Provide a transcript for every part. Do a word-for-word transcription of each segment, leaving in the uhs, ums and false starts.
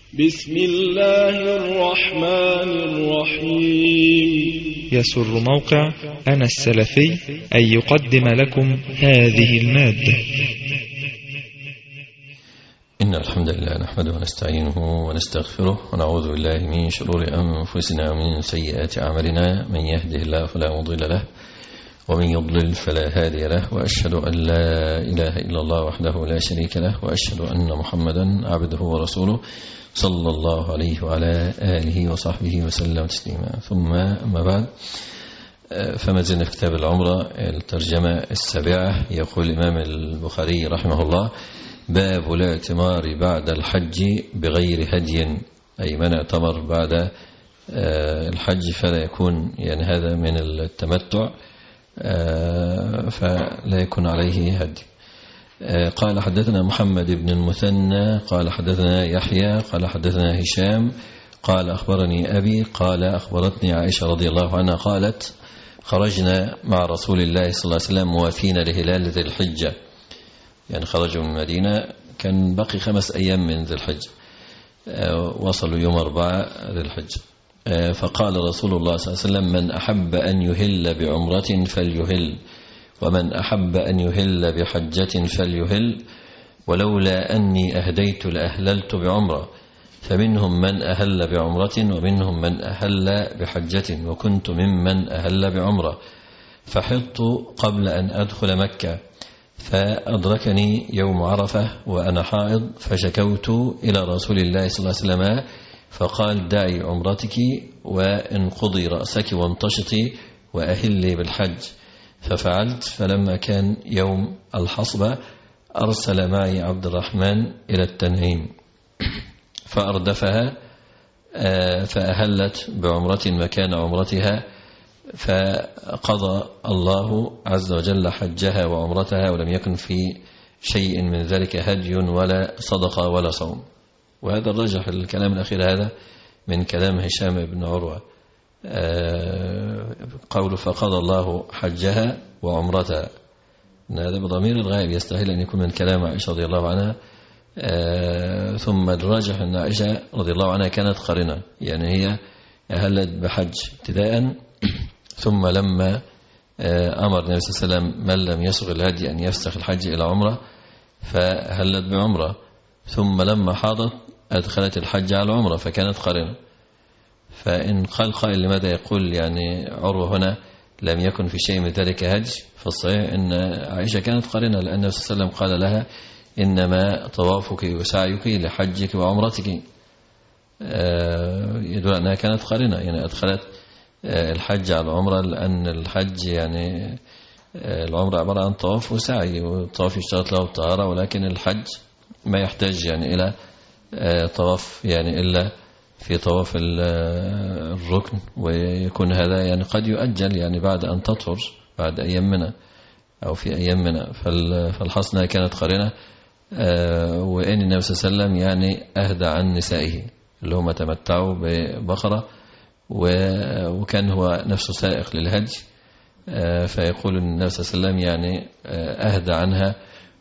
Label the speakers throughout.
Speaker 1: بسم الله الرحمن الرحيم.
Speaker 2: يسر موقع أنا السلفي أن يقدم لكم هذه المادة.
Speaker 3: إن الحمد لله نحمده ونستعينه ونستغفره ونعوذ بالله من شرور أنفسنا ومن سيئات أعمالنا، من يهده الله فلا مضل له ومن يضلل فلا هادي له، وأشهد أن لا إله إلا الله وحده لا شريك له، وأشهد أن محمدا عبده ورسوله صلى الله عليه وعلى آله وصحبه وسلم تسليما. ثم أما بعد، فما زلنا في كتاب العمرة الترجمة السابعة. يقول الإمام البخاري رحمه الله: باب الاعتمار بعد الحج بغير هدي، أي من اعتمر بعد الحج فلا يكون يعني هذا من التمتع، فلا يكون عليه هدي. قال حدثنا محمد بن المثنى قال حدثنا يحيى قال حدثنا هشام قال أخبرني أبي قال أخبرتني عائشة رضي الله عنها قالت: خرجنا مع رسول الله صلى الله عليه وسلم موافين لهلال ذي الحجة، يعني خرجوا من المدينة كان بقي خمس أيام من ذي الحجة، وصلوا يوم أربعة ذي الحجة. فقال رسول الله صلى الله عليه وسلم: من أحب أن يهل بعمرة فليهل، ومن أحب أن يهل بحجة فليهل، ولولا أني أهديت لأهللت بعمرة، فمنهم من أهل بعمرة ومنهم من أهل بحجة، وكنت ممن أهل بعمرة، فحضت قبل أن أدخل مكة، فأدركني يوم عرفة وأنا حائض، فشكوت إلى رسول الله صلى الله عليه وسلم فقال: دعي عمرتك وانقضي رأسك وانتشطي وأهلي بالحج. ففعلت، فلما كان يوم الحصبة أرسل معي عبد الرحمن إلى التنعيم فأردفها، فأهلت بعمرة مكان عمرتها، فقضى الله عز وجل حجها وعمرتها، ولم يكن في شيء من ذلك هدي ولا صدقة ولا صوم. وهذا الرجح الكلام الأخير هذا من كلام هشام بن عروة، قول فقضى الله حجها وعمرتها، هذا بضمير الغائب، يستحيل أن يكون من كلام عائشة رضي الله عنها. ثم الراجح أن عائشة رضي الله عنها كانت قارنة، يعني هي أهلت بحج ابتداء، ثم لما أمر النبي صلى الله عليه وسلم من لم يسغ الهدي أن يفسخ الحج إلى عمرة فهلت بعمرة، ثم لما حاضت أدخلت الحج على العمرة، فكانت قارنة. فإن قال قائل لماذا يقول يعني عروة هنا لم يكن في شيء من ذلك هدي، فالصحيح أن عائشة كانت قارنة، لأن النبي صلى الله عليه وسلم قال لها: إنما طوافك وسعيك لحجك وعمرتك، يدل أنها كانت قارنة، يعني أدخلت الحج على العمرة، لأن الحج يعني العمرة عبارة عن طواف وسعي، والطواف يشترط له الطهارة، ولكن الحج ما يحتاج يعني إلى طواف يعني إلا في طواف الركن، ويكون هذا يعني قد يؤجل يعني بعد أن تطهر بعد أيام منها أو في أيام منها. فالحصنة كانت قارنة، وإن النبي صلى الله عليه وسلم يعني أهدى عن نسائه اللي هم تمتعوا ببقرة، وكان هو نفسه سائق للهدي، فيقول النبي صلى الله عليه وسلم يعني أهدى عنها،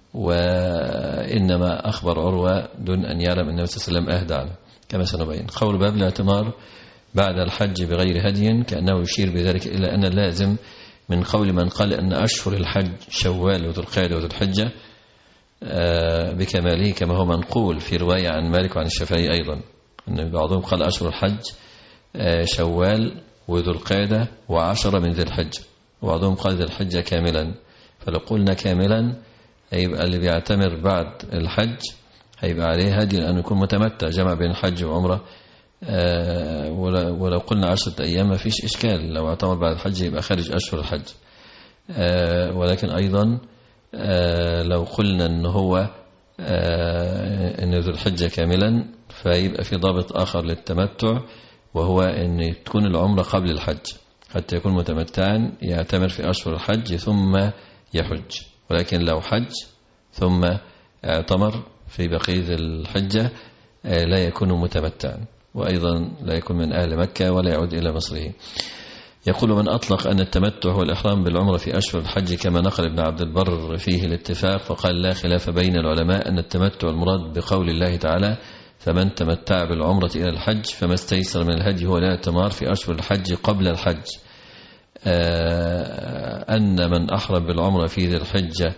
Speaker 3: وإنما أخبر عروة دون أن يعلم النبي صلى الله عليه وسلم أهدى عنها كما سنبين. قول باب الاعتمار بعد الحج بغير هدي كأنه يشير بذلك إلى أن اللازم من قول من قال أن أشهر الحج شوال وذو القعدة وذو الحجة بكماله، كما هو منقول في رواية عن مالك وعن الشافعي أيضا، أن بعضهم قال أشهر الحج شوال وذو القعدة وعشرة من ذي الحجة، وبعضهم قال ذي الحجة كاملا. فلو قلنا كاملا هيبقى اللي بيعتمر بعد الحج هيبقى عليه هدي، لأنه يكون متمتع جمع بين الحج وعمرة. ولو قلنا عشرة أيام ما فيش إشكال، لو اعتمر بعد الحج يبقى خارج أشهر الحج. ولكن أيضا لو قلنا أن هو أن ذو الحجة كاملا فيبقى في ضابط آخر للتمتع، وهو أن تكون العمرة قبل الحج حتى يكون متمتعا يعتمر في أشهر الحج ثم يحج. ولكن لو حج ثم اعتمر في بقية الحجة لا يكون متمتعا، وأيضا لا يكون من أهل مكة ولا يعود إلى مصره. يقول: من أطلق أن التمتع هو الإحرام بالعمرة في أشهر الحج كما نقل ابن عبد البر فيه الاتفاق، فقال: لا خلاف بين العلماء أن التمتع المراد بقول الله تعالى: فمن تمتع بالعمرة إلى الحج فما استيسر من الهدي هو لا تمار في أشهر الحج قبل الحج. أن من أحرم بالعمرة في ذي الحجة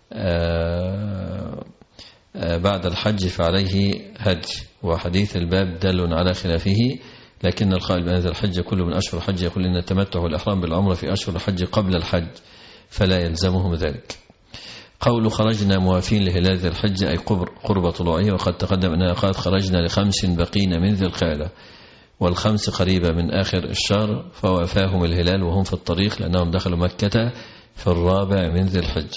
Speaker 3: بعد الحج فعليه هدي، وحديث الباب دل على خلافه، لكن القائل بأن ذي الحجة كله من أشهر الحج يقول إن التمتع والإحرام بالعمرة في أشهر الحج قبل الحج فلا يلزمهم ذلك. قول خرجنا موافين لهلال ذي الحجة أي قرب طلوعه، وقد تقدم أنها قالت خرجنا لخمس بقين من ذي القعدة، والخمس قريبة من آخر الشهر، فوافاهم الهلال وهم في الطريق لأنهم دخلوا مكة في الرابع من ذي الحجة.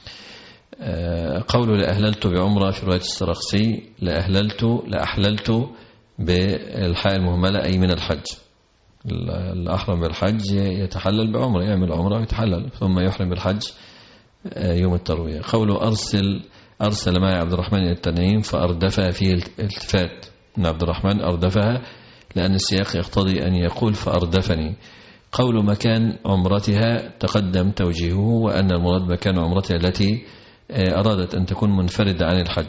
Speaker 3: قول لأهللت بعمرة في رواية السرقسي لأهللت لأحللت بالحاء المهملة أي من الحج. الأحرم بالحج يتحلل بعمرة، يعمل عمرة ويتحلل ثم يحرم بالحج يوم التروية. قوله أرسل أرسل معي عبد الرحمن إلى التنعيم فأردفها فيه التفات من عبد الرحمن أردفها، لأن السياق يقتضي أن يقول فأردفني. قول مكان عمرتها تقدم توجيهه، وأن المراد مكان عمرتها التي أرادت أن تكون منفردة عن الحج.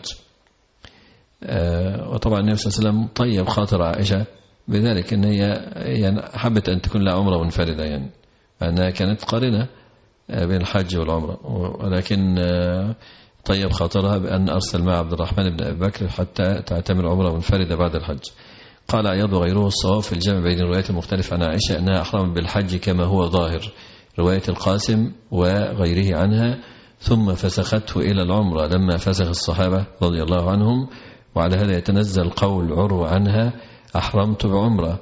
Speaker 3: وطبعا النبي صلى الله عليه وسلم طيب خاطر عائشة بذلك، أن هي يعني حبت أن تكون لها عمرة منفردة، يعني أنها كانت قارنة بين الحج والعمرة، ولكن طيب خاطرها بأن أرسل مع عبد الرحمن بن أبي بكر حتى تعتمر عمرة منفردة بعد الحج. قال عياض وغيره الصواب في الجمع بين الروايات المختلفة عن عائشة أنها أحرمت بالحج كما هو ظاهر رواية القاسم وغيره عنها، ثم فسخته إلى العمرة لما فسخ الصحابة رضي الله عنهم، وعلى هذا يتنزل قول عروة عنها أحرمت بعمرة،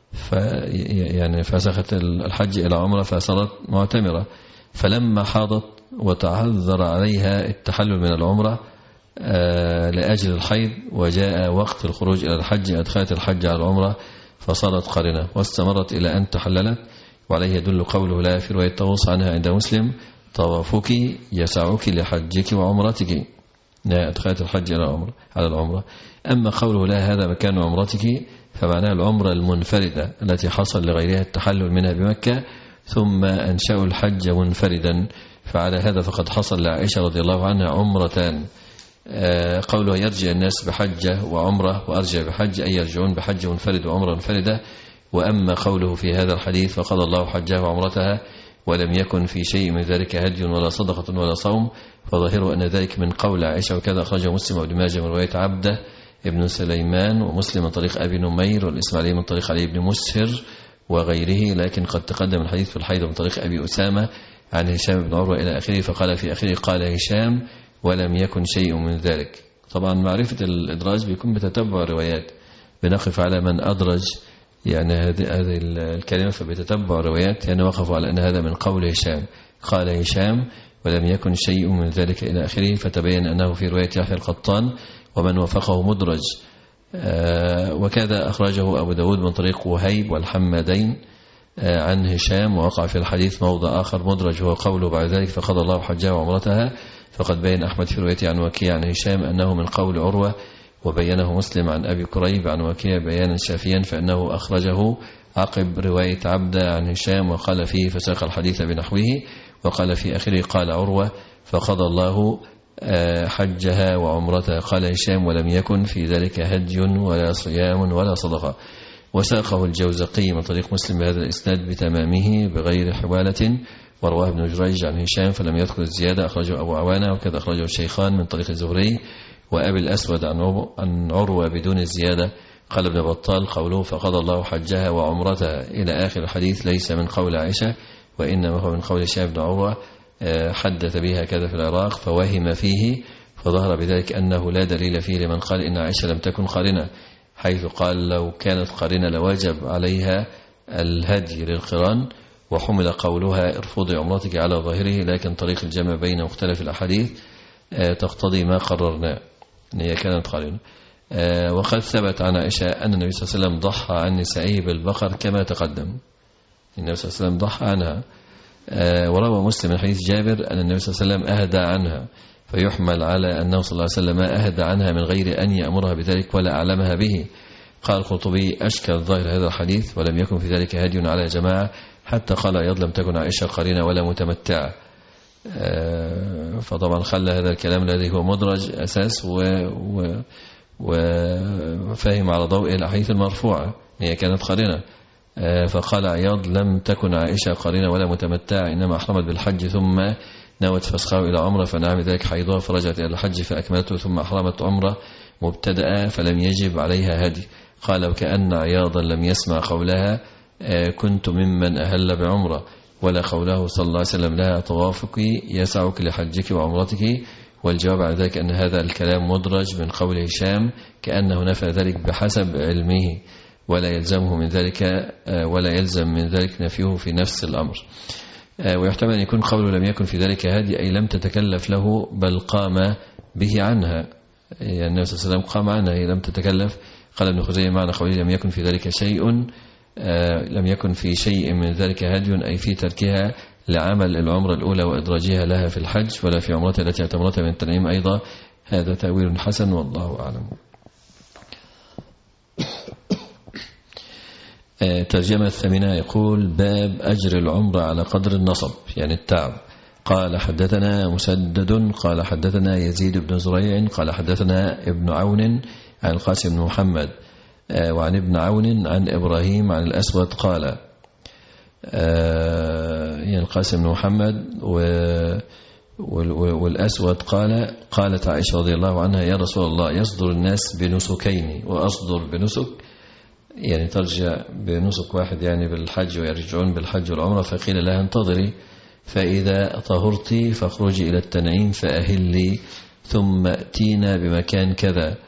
Speaker 3: يعني فسخت الحج إلى عمرة فصارت معتمرة، فلما حاضت وتعذر عليها التحلل من العمرة لأجل الحيض وجاء وقت الخروج إلى الحج أدخلت الحج على العمرة فصارت قارنة واستمرت إلى أن تحللت. وعليه يدل قوله لا في رواية طاووس عنها عند مسلم طوافك يسعك لحجك وعمرتك، أدخلت الحج إلى العمرة على العمرة. أما قوله لا هذا مكان عمرتك فمعناه العمرة المنفردة التي حصل لغيرها التحلل منها بمكة ثم أنشأوا الحج منفردا، فعلى هذا فقد حصل لعائشة رضي الله عنها عمرتان. قوله يرجع الناس بحجة وعمرة وأرجع بحج أي يرجعون بحج منفرد وعمرة منفردة. وأما قوله في هذا الحديث فقضى الله حجها وعمرتها ولم يكن في شيء من ذلك هدي ولا صدقة ولا صوم، فظاهره أن ذلك من قول عائشة، وكذا أخرجه مسلم وابن ماجه من رواية عبده ابن سليمان ومسلم من طريق أبي نمير والإسماعيلي من طريق علي بن مسهر وغيره، لكن قد تقدم الحديث في الحيض من طريق أبي أسامة عن هشام بن عروة إلى آخره، فقال في آخره قال هشام ولم يكن شيء من ذلك. طبعا معرفة الإدراج بيكون بتتبع الروايات، بنقف على من أدرج يعني هذه هذه الكلمة فبتتبع الروايات، يعني وقفوا على أن هذا من قول هشام قال هشام ولم يكن شيء من ذلك إلى آخره، فتبين أنه في رواية يحيى القطان ومن وافقه مدرج. وكذا أخرجه أبو داود من طريق وهيب والحمدين عن هشام، ووقع في الحديث موضع آخر مدرج هو قوله بعد ذلك فقضى الله حجها وعمرتها، فقد بين أحمد في روايته عن وكيع عن هشام أنه من قول عروة، وبينه مسلم عن أبي كريب عن وكيع بيانا شافيا، فإنه أخرجه عقب رواية عبدة عن هشام وقال فيه فساق الحديث بنحوه، وقال في آخره قال عروة فقضى الله حجها وعمرتها قال هشام ولم يكن في ذلك هدي ولا صيام ولا صدقة. وساقه الجوزقي من طريق مسلم بهذا الإسناد بتمامه بغير حوالة، ورواه ابن جريج عن هشام فلم يذكر الزيادة، أخرجه أبو عوانة وكذا أخرجه الشيخان من طريق الزهري وأبي الأسود عن عروة بدون الزيادة. قال ابن بطال قوله فقضى الله حجها وعمرتها إلى آخر الحديث ليس من قول عائشة، وإنما هو من قول هشام بن عروة حدث بها كذا في العراق فوهم فيه، فظهر بذلك أنه لا دليل فيه لمن قال إن عائشة لم تكن قارنة، حيث قال لو كانت قارنة لواجب عليها الهدي للقران، وحمل قولها ارفضي عمرتك على ظاهره، لكن طريق الجمع بين مختلف الأحاديث تقتضي ما قررنا أن هي كانت قارنة. وقد ثبت عن عائشة أن النبي صلى الله عليه وسلم ضحى عن نسائه بالبقر كما تقدم، النبي صلى الله عليه وسلم ضحى عنها. وروى مسلم من حديث جابر أن النبي صلى الله عليه وسلم أهدى عنها، فيحمل على أنه صلى الله عليه وسلم أهدى عنها من غير أن يأمرها بذلك ولا أعلمها به. قال القرطبي أشكل ظاهر هذا الحديث ولم يكن في ذلك هدي على جماعة، حتى قال أيضا لم تكن عائشة قرينة ولا متمتعة، فطبعا خلى هذا الكلام الذي هو مدرج أساس و... و... وفهم على ضوء الأحاديث المرفوعة هي كانت قارنة. فقال عياض لم تكن عائشة قارنة ولا متمتعة، إنما أحرمت بالحج ثم نوت فسخه إلى عمرة فنعم ذلك حيضها فرجعت إلى الحج فأكملته ثم أحرمت عمرة مبتدأ فلم يجب عليها هدي. قال وكأن عياضا لم يسمع قولها كنت ممن أهل بعمرة ولا قوله صلى الله عليه وسلم لها طوافك يسعك لحجك وعمرتك. والجواب على ذلك أن هذا الكلام مدرج من قول هشام كأنه نفى ذلك بحسب علمه ولا يلزمه من ذلك ولا يلزم من ذلك نفيه في نفس الأمر. ويحتمل أن يكون قوله لم يكن في ذلك هدي أي لم تتكلف له بل قام به عنها، يعني النبي صلى الله عليه وسلم قام عنها هي لم تتكلف. قال ابن خزيمة معنى قوله لم يكن في ذلك شيء لم يكن في شيء من ذلك هدي أي في تركها لعمل العمرة الأولى وإدراجها لها في الحج ولا في عمرتها التي اعتمرتها من التنعيم أيضا. هذا تأويل حسن والله أعلم. ترجمة الثامنة يقول باب أجر العمرة على قدر النصب يعني التعب. قال حدثنا مسدد قال حدثنا يزيد بن زريع قال حدثنا ابن عون عن القاسم بن محمد وعن ابن عون عن إبراهيم عن الأسود قال يعني القاسم بن محمد والأسود قال قالت عائشة رضي الله عنها يا رسول الله يصدر الناس بنسكين وأصدر بنسك يعني ترجع بنسك واحد يعني بالحج ويرجعون بالحج والعمرة. فقيل لها انتظري فإذا طهرتي فاخرجي إلى التنعيم فأهلي ثم ائتينا بمكان كذا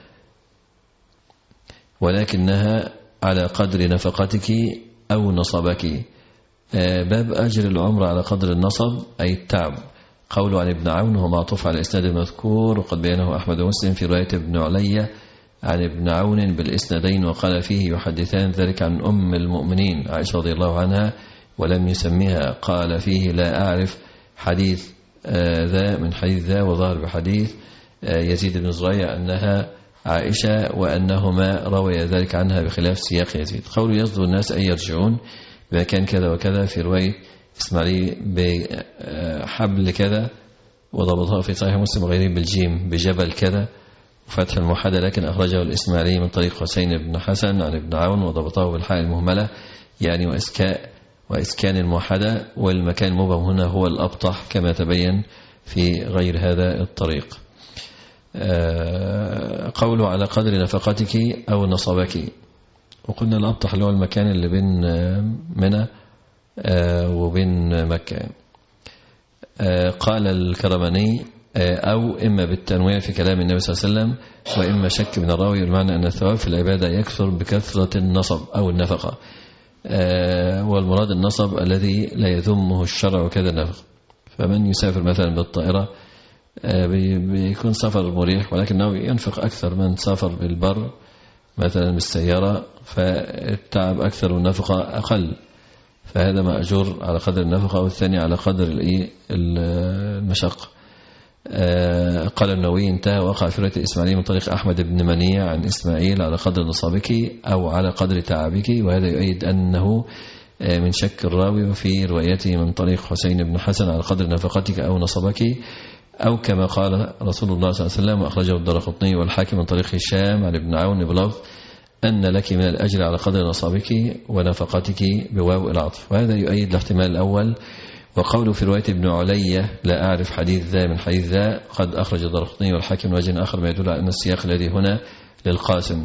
Speaker 3: ولكنها على قدر نفقتك أو نصبك. باب أجر العمرة على قدر النصب أي التعب. قوله عن ابن عون هو معطوف على الإسناد المذكور وقد بينه أحمد ومسلم في رواية ابن علي عن ابن عون بالإسنادين وقال فيه يحدثان ذلك عن أم المؤمنين عائشة رضي الله عنها ولم يسميها. قال فيه لا أعرف حديث ذا من حديث ذا وظهر بحديث يزيد بن زريع أنها عائشة وأنهما روي ذلك عنها بخلاف سياق يزيد. قول يصدر الناس أن يرجعون بمكان كذا وكذا في رواية إسماعيلي بحبل كذا وضبطها في صحيح مسلم وغيره بالجيم بجبل كذا وفتح الموحدة لكن أخرجه الإسماعيلي من طريق حسين بن حسن عن ابن عون وضبطه بالحاء المهملة يعني وإسكاء وإسكان الموحدة والمكان المبهم هنا هو الأبطح كما تبين في غير هذا الطريق. قوله على قدر نفقتك أو نصبك وقلنا الأبطح اللي هو المكان اللي بين منى وبين مكة. قال الكرماني أو إما بالتنويع في كلام النبي صلى الله عليه وسلم وإما شك من الراوي المعنى أن الثواب في العبادة يكثر بكثرة النصب أو النفقة والمراد النصب الذي لا يذمه الشرع كذا النفقة. فمن يسافر مثلا بالطائرة بيكون سفر مريح ولكنه ينفق أكثر من سافر بالبر مثلا بالسيارة فالتعب أكثر والنفقة أقل فهذا مأجور على قدر النفقة والثاني على قدر المشقة. قال النووي انتهى وقع في رواية الإسماعيلي من طريق أحمد بن منيع عن إسماعيل على قدر نصابك أو على قدر تعبك وهذا يؤيد أنه من شك الراوي وفي روايته من طريق حسين بن حسن على قدر نفقتك أو نصبك أو كما قال رسول الله صلى الله عليه وسلم أخرجه الدارقطني والحاكم من طريق هشام عن ابن عون بلفظ أن لك من الأجر على قدر نصابك ونفقتك بواو العطف وهذا يؤيد الاحتمال الأول. وقوله في رواية ابن علي لا أعرف حديث ذا من حديث ذا قد أخرج الدارقطني والحاكم وجه آخر ما يدل على أن السياق الذي هنا للقاسم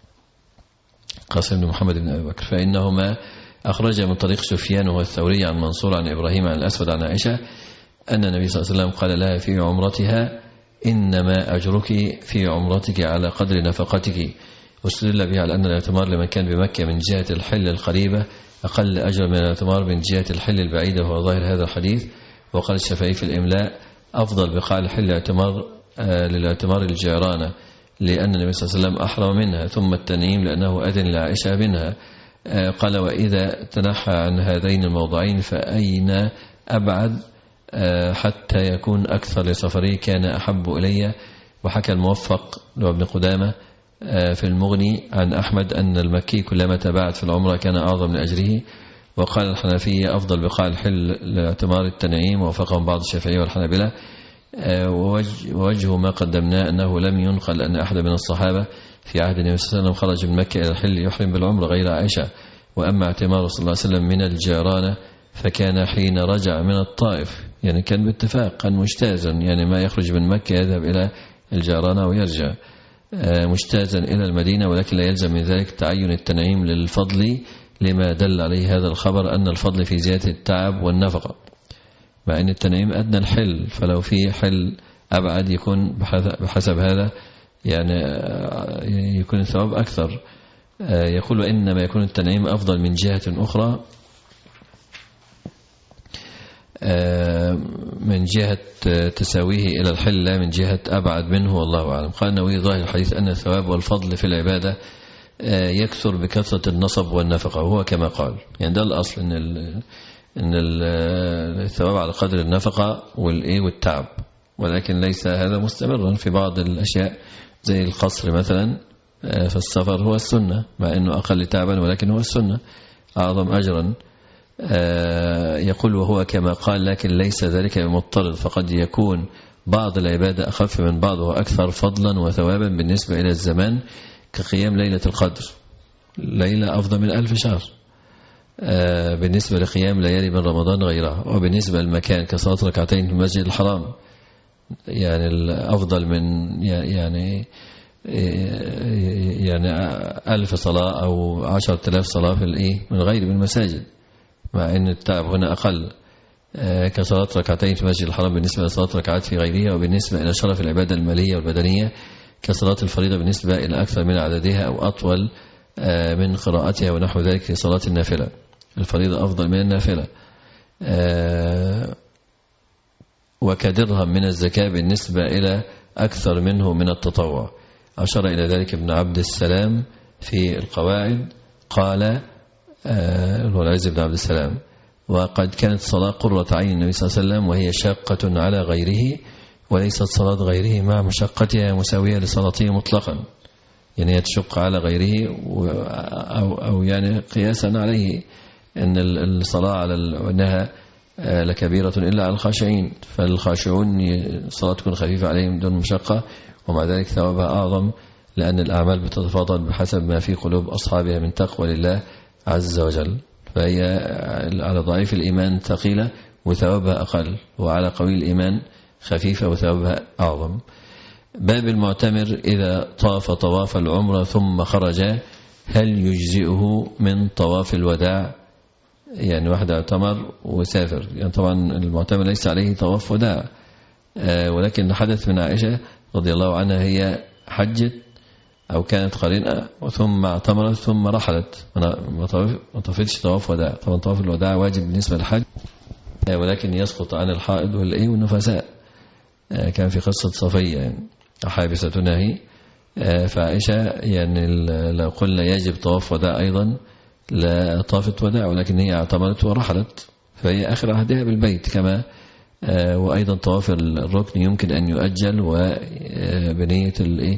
Speaker 3: قاسم بن محمد بن أبي بكر فإنهما أخرج من طريق سفيان وهو الثوري عن منصور عن إبراهيم عن الأسود عن عائشة أن النبي صلى الله عليه وسلم قال لها في عمرتها إنما أجرك في عمرتك على قدر نفقتك واستدل بها على أن الاعتمار لمن كان بمكة من جهة الحل القريبة أقل أجر من الاعتمار من جهة الحل البعيدة وهو ظاهر هذا الحديث. وقال الشافعي في الإملاء أفضل بقاع الحل الاعتمار آه للاعتمار الجيرانة لأن النبي صلى الله عليه وسلم أحرم منها ثم التنعيم لأنه أذن لعائشة منها. آه قال وإذا تنحى عن هذين الموضعين فأين أبعد آه حتى يكون أكثر لسفري كان أحب إلي. وحكى الموفق لابن قدامة في المغني عن أحمد أن المكي كلما تباعد في العمرة كان أعظم لأجره. وقال الحنفية أفضل بقاع الحل لاعتمار التنعيم ووافقهم بعض الشافعية والحنابلة. ووجه ما قدمناه أنه لم ينقل أن أحد من الصحابة في عهد النبي صلى الله عليه وسلم خرج من مكة إلى الحل يحرم بالعمرة غير عائشة. وأما اعتمار صلى الله عليه وسلم من الجيرانة فكان حين رجع من الطائف، يعني كان باتفاق، كان مجتازا، يعني ما يخرج من مكة يذهب إلى الجيرانة ويرجع مجتازا إلى المدينة، ولكن لا يلزم من ذلك تعين التنعيم للفضل لما دل عليه هذا الخبر أن الفضل في زيادة التعب والنفقة، مع أن التنعيم أدنى الحل، فلو في حل أبعد يكون بحسب هذا يعني يكون الثواب أكثر. يقول إنما يكون التنعيم أفضل من جهة أخرى، من جهة تساويه إلى الحل لا من جهة أبعد منه، والله أعلم. قال النووي ظاهر الحديث أن الثواب والفضل في العبادة يكثر بكثرة النصب والنفقة، وهو كما قال، يعني ده الأصل إن إن الثواب على قدر النفقة والإيه والتعب، ولكن ليس هذا مستمرا في بعض الأشياء زي القصر مثلا في السفر هو السنة، مع أنه أقل تعبا ولكن هو السنة أعظم أجرا. يقول وهو كما قال لكن ليس ذلك بمضطرد، فقد يكون بعض العبادة أخف من بعض وأكثر فضلا وثوابا بالنسبة إلى الزمان، كقيام ليلة القدر، ليلة أفضل من ألف شهر بالنسبة لقيام ليالي من رمضان غيرها. وبالنسبة للمكان كصلاة ركعتين في المسجد الحرام، يعني الأفضل من يعني يعني ألف صلاة أو عشرة آلاف صلاة في الإيه من غير من المساجد، مع أن التعب هنا أقل، كصلاة ركعتين في المسجد الحرام بالنسبة لصلاة ركعات في غيرها. وبالنسبة إلى شرف العبادة المالية والبدنية كصلاة الفريضة بالنسبة إلى أكثر من عددها أو أطول من قراءتها ونحو ذلك في صلاة النافلة، الفريضة أفضل من النافلة. وكدرهم من الزكاة بالنسبة إلى أكثر منه من التطوع. أشار إلى ذلك ابن عبد السلام في القواعد، قال هو العز بن عبد السلام: وقد كانت صلاة قرة عين النبي صلى الله عليه وسلم وهي شاقة على غيره، وليست صلاة غيره مع مشقتها مساوية لصلاته مطلقا، يعني تشق على غيره أو, أو يعني قياسا عليه أن الصلاة على أنها لكبيرة إلا على الخاشعين، فالخاشعون الصلاة تكون خفيفة عليهم دون مشقة، ومع ذلك ثوابها أعظم، لأن الأعمال بتتفاضل بحسب ما في قلوب أصحابها من تقوى لله عز وجل، فهي على ضعيف الإيمان ثقيلة وثوابها أقل، وعلى قوي الإيمان خفيفة وثوابها أعظم. باب المعتمر إذا طاف طواف العمرة ثم خرج هل يجزئه من طواف الوداع؟ يعني واحد اعتمر وسافر، يعني طبعا المعتمر ليس عليه طواف وداع، ولكن حدث من عائشة رضي الله عنها هي حجت أو كانت قرينة ثم اعتمرت ثم رحلت، ما طافتش طواف وداع. طبعا طواف الوداع واجب بالنسبة للحج، ولكن يسقط عن الحائض والإيه والنفساء، كان في قصة صفية يعني حابستنا هي. فعائشة يعني لو قلنا يجب طواف وداع أيضا لا طافت وداع، ولكن هي اعتمرت ورحلت، فهي آخر عهدها بالبيت كما. وأيضا طواف الركن يمكن أن يؤجل، وبنية الإيه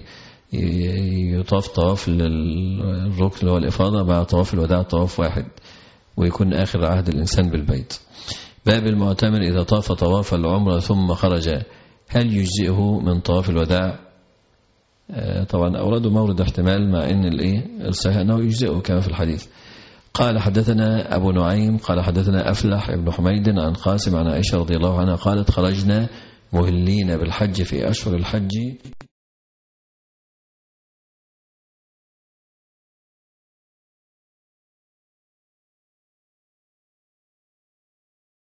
Speaker 3: يطاف طواف الركن اللي هو الإفاضة مع طواف الوداع طواف واحد، ويكون آخر عهد الإنسان بالبيت. باب المعتمر إذا طاف طواف العمرة ثم خرج هل يجزئه من طواف الوداع؟ طبعا أوردوا مورد احتمال، مع أن الإيه الصحيح أنه يجزئه كما في الحديث. قال حدثنا أبو نعيم قال حدثنا أفلح ابن حميد عن قاسم عن عائشة رضي الله عنها قالت: خرجنا مهلين بالحج في أشهر الحج